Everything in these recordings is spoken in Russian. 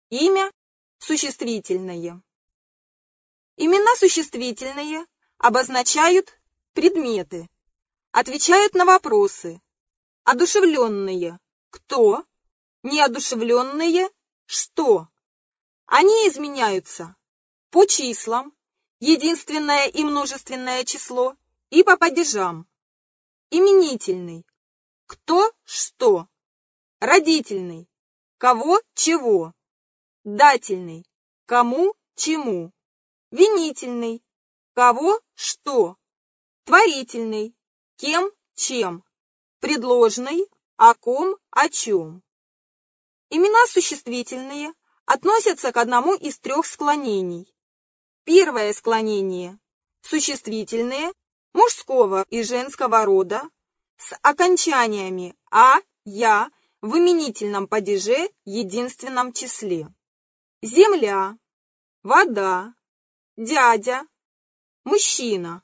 Имя – существительное. Имена существительные обозначают предметы, отвечают на вопросы. Одушевленные – кто, неодушевленные – что. Они изменяются по числам, единственное и множественное число, и по падежам. Именительный – кто, что. Родительный – кого, чего. Дательный – кому, чему. Винительный – кого, что. Творительный – кем, чем. Предложный – о ком, о чем. Имена существительные относятся к одному из трех склонений. Первое склонение – существительные мужского и женского рода с окончаниями «а», «я» в именительном падеже единственном числе. Земля, вода, дядя, мужчина.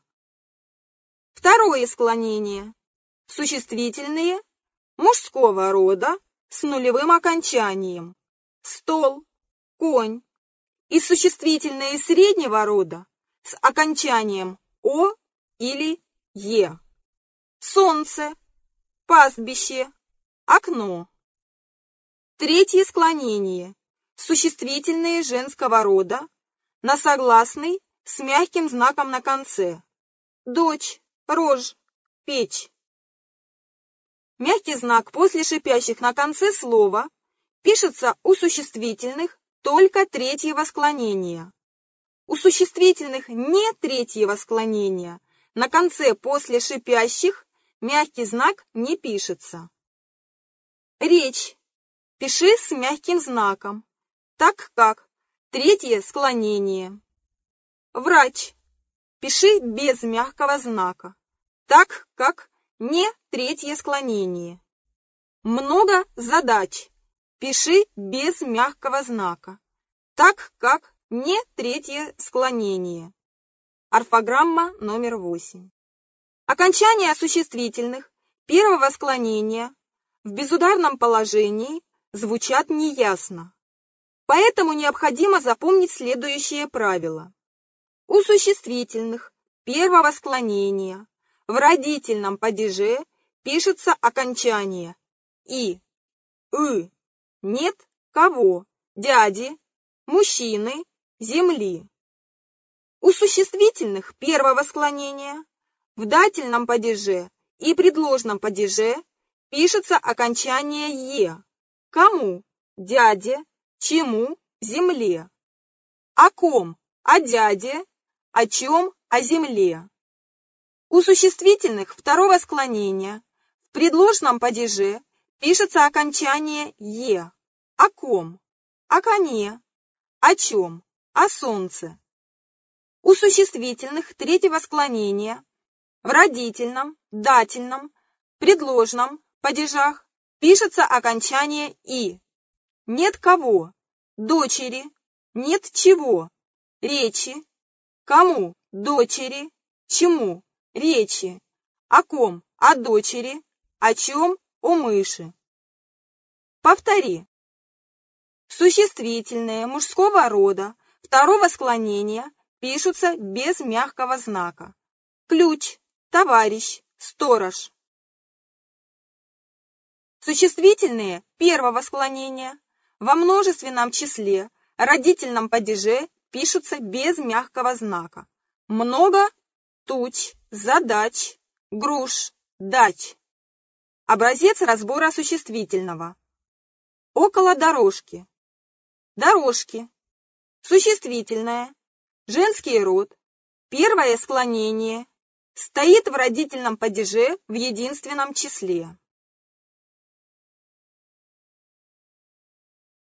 Второе склонение – существительные мужского рода с нулевым окончанием. Стол, конь. И существительные среднего рода с окончанием «о» или «е». Солнце, пастбище, окно. Третье склонение – существительные женского рода на согласный с мягким знаком на конце. Дочь, рожь, печь. Мягкий знак после шипящих на конце слова пишется у существительных только третьего склонения. У существительных не третьего склонения на конце после шипящих мягкий знак не пишется. Речь. Пиши с мягким знаком, так как третье склонение. Врач. Пиши без мягкого знака, так как не третье склонение. Много задач. Пиши без мягкого знака, так как не третье склонение. Орфограмма номер 8. Окончания существительных первого склонения в безударном положении звучат неясно. Поэтому необходимо запомнить следующее правило. У существительных первого склонения в родительном падеже пишется окончание «и», «ы». Нет кого, дяди, мужчины, земли. У существительных первого склонения в дательном падеже и предложном падеже пишется окончание «е». Кому? Дяде. Чему? Земле. О ком? О дяде. О чем? О земле. У существительных второго склонения в предложном падеже пишется окончание «е». О ком? О коне. О чем? О солнце. У существительных третьего склонения в родительном, дательном, предложном падежах пишется окончание «и». Нет кого, дочери, нет чего, речи, кому, дочери, чему, речи, о ком, о дочери, о чем, о мыши. Повтори. Существительные мужского рода второго склонения пишутся без мягкого знака. Ключ, товарищ, сторож. Существительные первого склонения во множественном числе родительном падеже пишутся без мягкого знака. Много туч, задач, груш, дач. Образец разбора существительного. Около дорожки. Дорожки. Существительное. Женский род. Первое склонение. Стоит в родительном падеже в единственном числе.